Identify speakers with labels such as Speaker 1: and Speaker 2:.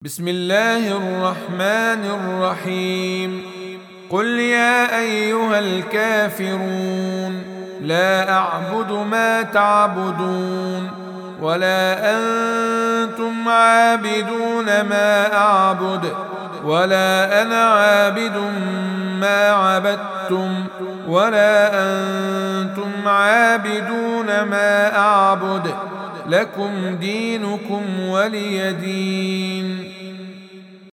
Speaker 1: بسم الله الرحمن الرحيم. قل يا أيها الكافرون لا أعبد ما تعبدون ولا أنتم عابدون ما أعبد ولا أنا عابد ما عبدتم ولا أنتم عابدون ما أعبد لكم دينكم ولي دين.